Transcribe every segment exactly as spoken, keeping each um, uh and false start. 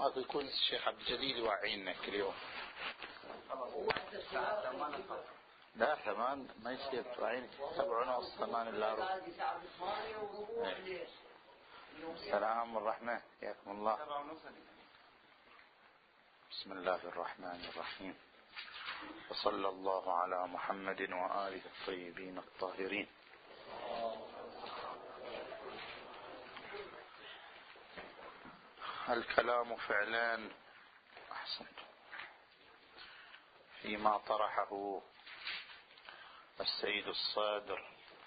ماكو يكون الشيخ عبد الجليل يوعينا كل يوم. لا ثمان ما يصير توعين سبع ونص ثمان الا ربع. السلام والرحمة حياكم الله. بسم الله الرحمن الرحيم وصلى الله على محمد وآله الطيبين الطاهرين. الكلام فعلان أحسنت فيما طرحه السيد الصادر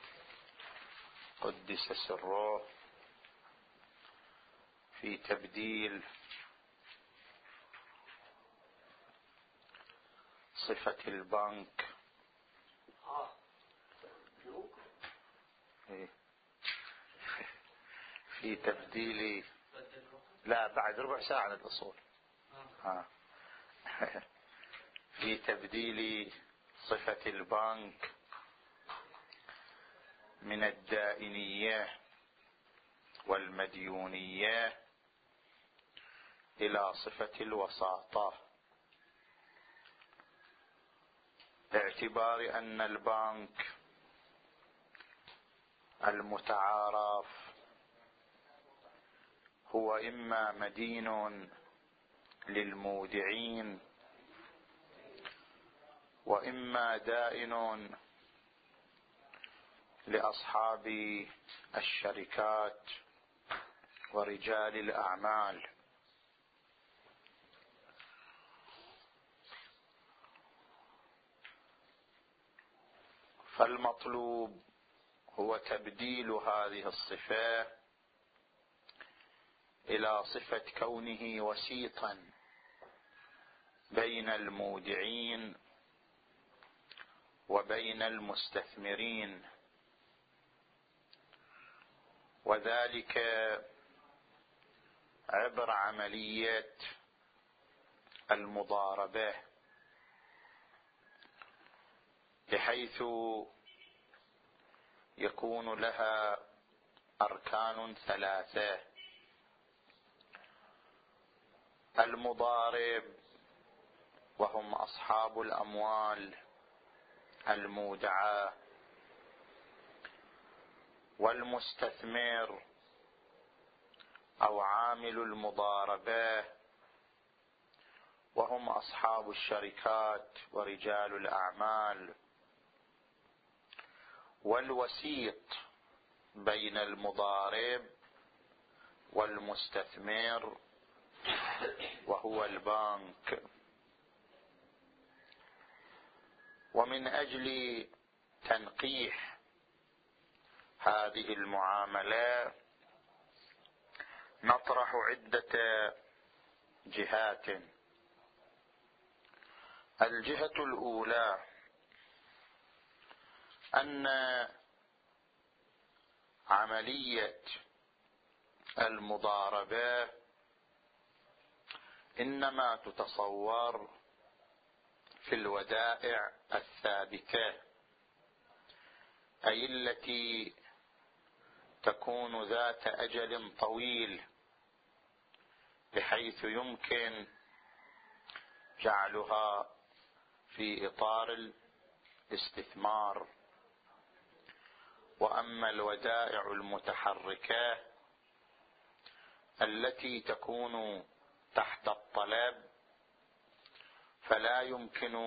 قدس سره في تبديل صفة البنك في تبديل لا بعد ربع ساعة عن الأصول ها. في تبديل صفة البنك من الدائنية والمديونية إلى صفة الوساطة، باعتبار أن البنك المتعارف هو إما مدين للمودعين وإما دائن لأصحاب الشركات ورجال الأعمال. فالمطلوب هو تبديل هذه الصفة إلى صفة كونه وسيطا بين المودعين وبين المستثمرين، وذلك عبر عملية المضاربة، بحيث يكون لها أركان ثلاثة: المضارب وهم أصحاب الأموال المودعة، والمستثمر أو عامل المضاربة وهم أصحاب الشركات ورجال الأعمال، والوسيط بين المضارب والمستثمر وهو البنك. ومن أجل تنقيح هذه المعاملة نطرح عدة جهات. الجهة الأولى أن عملية المضاربة إنما تتصور في الودائع الثابتة، أي التي تكون ذات أجل طويل بحيث يمكن جعلها في إطار الاستثمار. وأما الودائع المتحركة التي تكون تحت الطلب فلا يمكن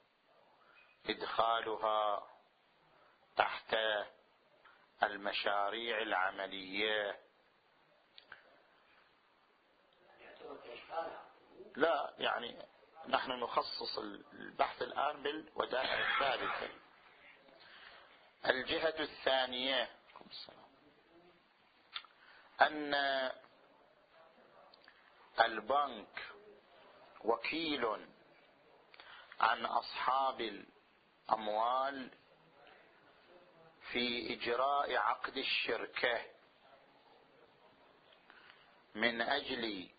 إدخالها تحت المشاريع العملية. لا يعني نحن نخصص البحث الآن بالودائع الثابتة. الجهة الثانية أن البنك وكيل عن أصحاب الأموال في إجراء عقد الشركة من أجل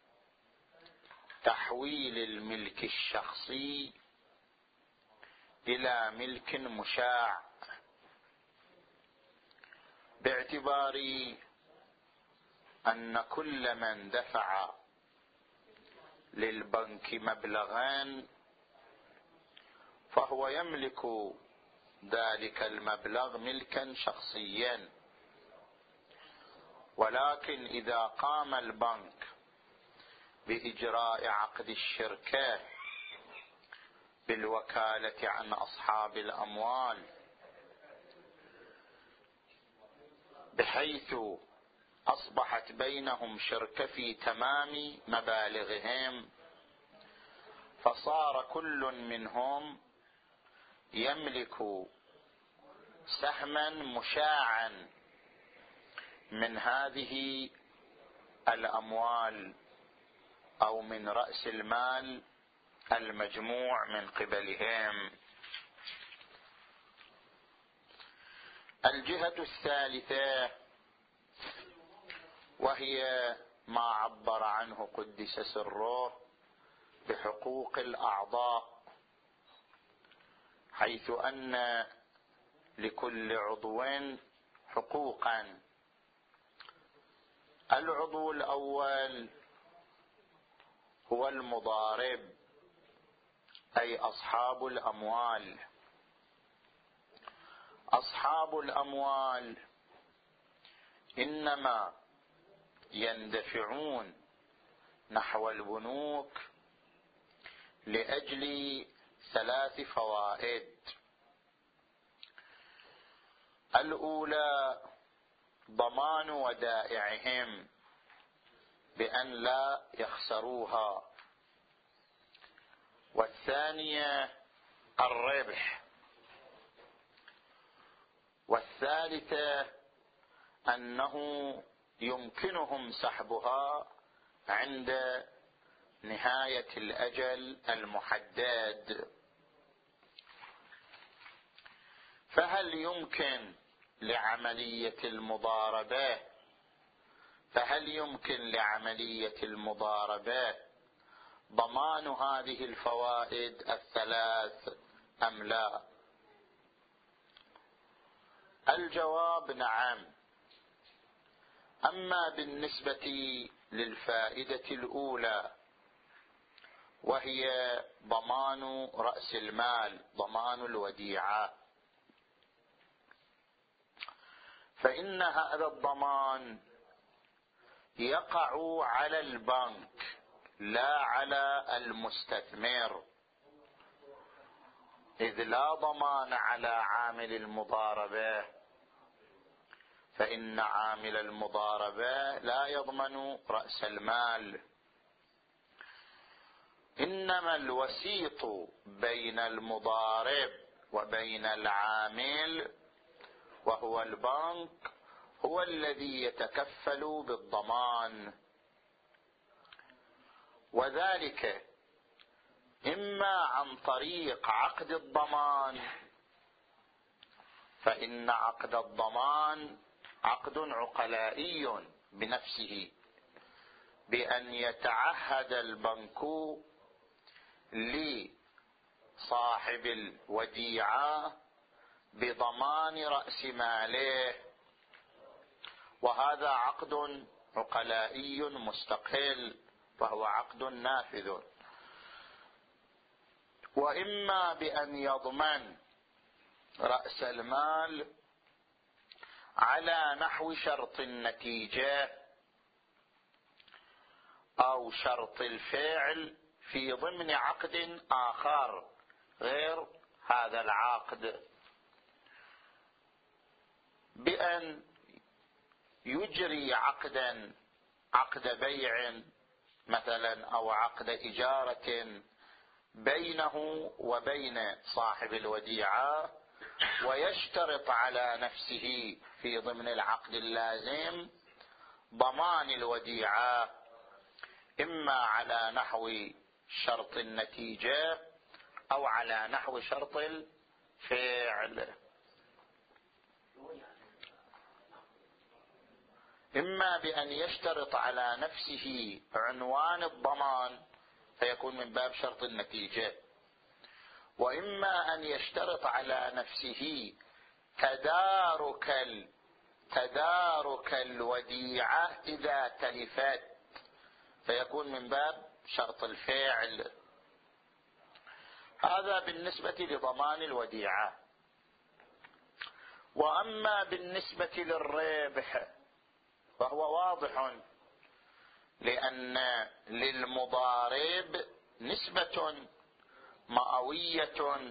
تحويل الملك الشخصي إلى ملك مشاع، باعتبار أن كل من دفع للبنك مبلغا فهو يملك ذلك المبلغ ملكا شخصيا، ولكن إذا قام البنك بإجراء عقد الشركة بالوكالة عن أصحاب الأموال بحيث أصبحت بينهم شركة في تمام مبالغهم، فصار كل منهم يملك سهما مشاعا من هذه الأموال أو من رأس المال المجموع من قبلهم. الجهة الثالثة وهي ما عبر عنه قدس سره بحقوق الأعضاء، حيث أن لكل عضو حقوقا. العضو الأول هو المضارب، أي أصحاب الأموال. أصحاب الأموال إنما يندفعون نحو البنوك لأجل ثلاث فوائد. الأولى ضمان ودائعهم بأن لا يخسروها، والثانية الربح، والثالثة أنه يمكنهم سحبها عند نهاية الأجل المحدد. فهل يمكن لعملية المضاربة فهل يمكن لعملية المضاربة ضمان هذه الفوائد الثلاث أم لا؟ الجواب نعم. أما بالنسبة للفائدة الأولى وهي ضمان رأس المال، ضمان الوديعة، فإن هذا الضمان يقع على البنك لا على المستثمر، إذ لا ضمان على عامل المضاربة، فإن عامل المضاربة لا يضمن رأس المال، إنما الوسيط بين المضارب وبين العامل وهو البنك هو الذي يتكفل بالضمان، وذلك إما عن طريق عقد الضمان، فإن عقد الضمان عقد عقلائي بنفسه، بأن يتعهد البنك لصاحب الوديعة بضمان رأس ماله، وهذا عقد عقلائي مستقل فهو عقد نافذ. وإما بأن يضمن رأس المال على نحو شرط النتيجة أو شرط الفعل في ضمن عقد آخر غير هذا العقد، بأن يجري عقدا عقد بيع مثلا أو عقد إجارة بينه وبين صاحب الوديعة، ويشترط على نفسه في ضمن العقد اللازم ضمان الوديعة، إما على نحو شرط النتيجة أو على نحو شرط الفعل. إما بأن يشترط على نفسه عنوان الضمان فيكون من باب شرط النتيجة، وإما أن يشترط على نفسه تدارك تدارك الوديعة إذا تلفت فيكون من باب شرط الفعل. هذا بالنسبة لضمان الوديعة. وأما بالنسبة للربح فهو واضح، لأن للمضارب نسبة مئوية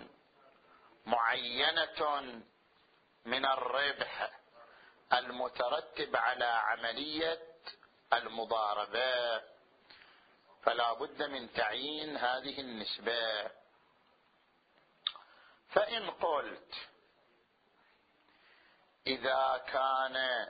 معينة من الربح المترتب على عملية المضاربة، فلا بد من تعيين هذه النسبة. فإن قلت إذا كان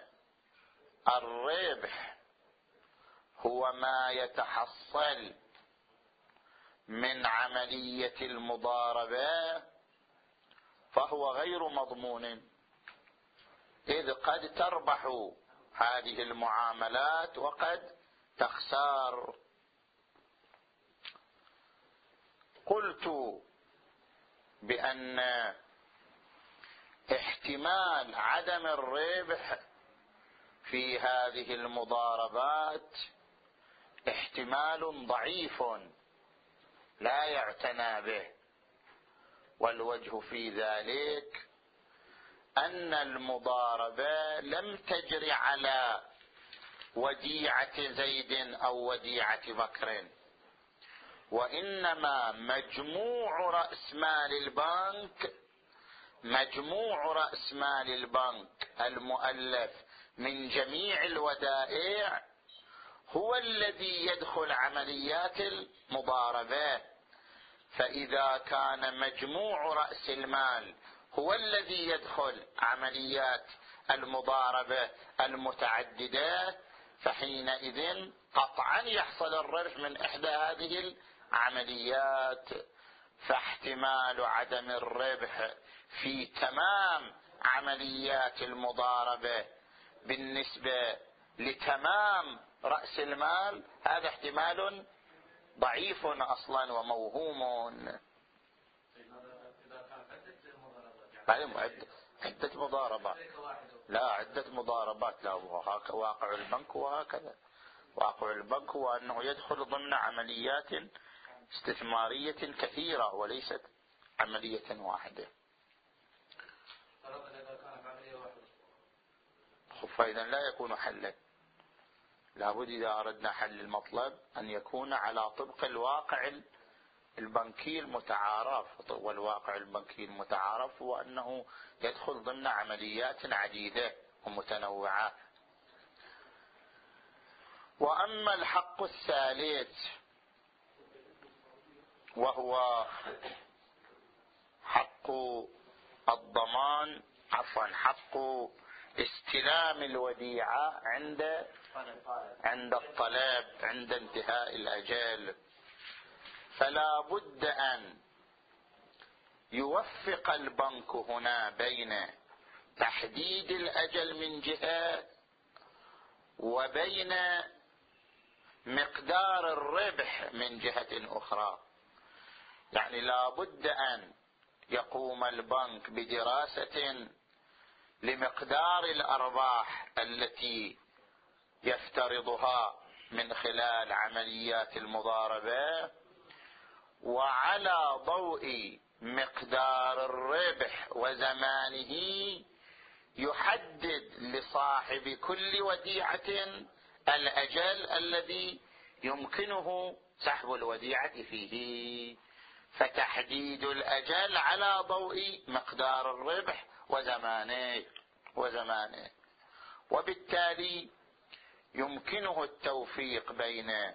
الربح هو ما يتحصل من عملية المضاربة فهو غير مضمون، إذ قد تربح هذه المعاملات وقد تخسر. قلت بأن احتمال عدم الربح في هذه المضاربات احتمال ضعيف لا يعتنى به، والوجه في ذلك أن المضاربة لم تجر على وديعة زيد أو وديعة بكر، وإنما مجموع رأس مال البنك مجموع رأس مال البنك المؤلف من جميع الودائع هو الذي يدخل عمليات المضاربة. فإذا كان مجموع رأس المال هو الذي يدخل عمليات المضاربة المتعددة، فحينئذ قطعا يحصل الربح من إحدى هذه العمليات. فاحتمال عدم الربح في تمام عمليات المضاربة بالنسبة لتمام رأس المال هذا احتمال ضعيف أصلا وموهوم. عدة مضاربات، لا عدة مضاربات، لا واقع البنك وهكذا. واقع البنك هو أنه يدخل ضمن عمليات استثمارية كثيرة وليست عملية واحدة. فإذا لا يكون حلا. لابد إذا أردنا حل المطلب أن يكون على طبق الواقع البنكي المتعارف، والواقع البنكي المتعارف هو أنه يدخل ضمن عمليات عديدة ومتنوعة. وأما الحق الثالث وهو حق الضمان عفوا حق استلام الوديعة عند عند الطلب عند انتهاء الأجل، فلا بد أن يوفق البنك هنا بين تحديد الأجل من جهة وبين مقدار الربح من جهة أخرى. يعني لا بد أن يقوم البنك بدراسة لمقدار الأرباح التي يفترضها من خلال عمليات المضاربة، وعلى ضوء مقدار الربح وزمانه يحدد لصاحب كل وديعة الأجل الذي يمكنه سحب الوديعة فيه. فتحديد الأجل على ضوء مقدار الربح وزمانه وزمانه وبالتالي يمكنه التوفيق بين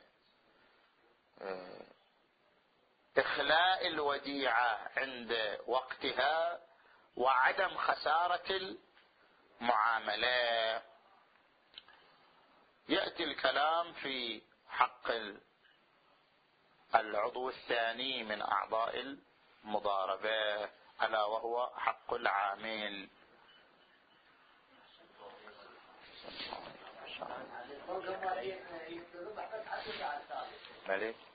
إخلاء الوديعة عند وقتها وعدم خسارة المعاملة. يأتي الكلام في حق العضو الثاني من أعضاء المضاربة ألا وهو حق العامل. بلى